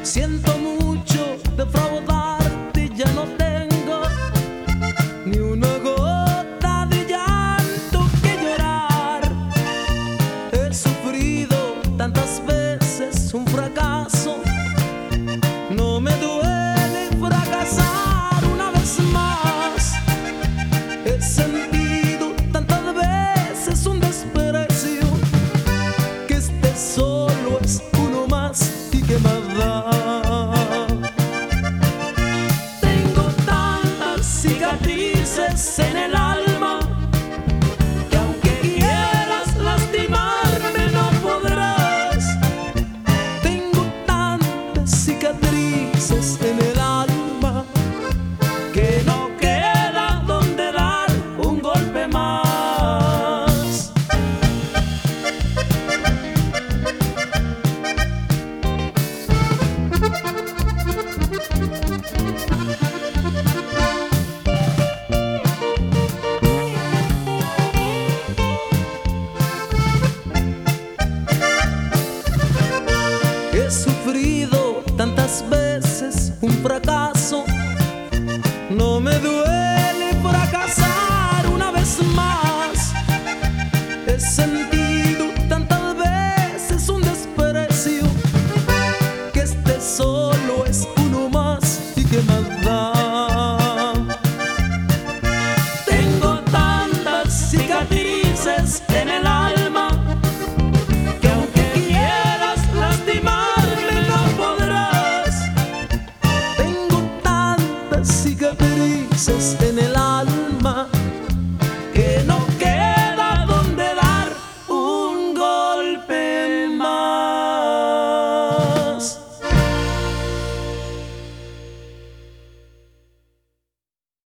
Siento mucho defraudarte, ya no tengo ni una gota de llanto que llorar. He sufrido tantas veces un fracaso, no me duele fracasar una vez más. He sentido tantas veces un desprecio, que este solo es uno más y que más da. Tengo tantas cicatrices en el alma que aunque quieras lastimarme no podrás. Tengo tantas cicatrices en el alma que no queda donde dar un golpe más. He sufrido tantas veces un fracaso, no me duele fracasar una vez más. He sentido tantas veces un desprecio, que este solo es uno más y que más da. Tengo tantas cicatrices en el alma que aunque quieras lastimarme no podrás. Tengo tantas cicatrices en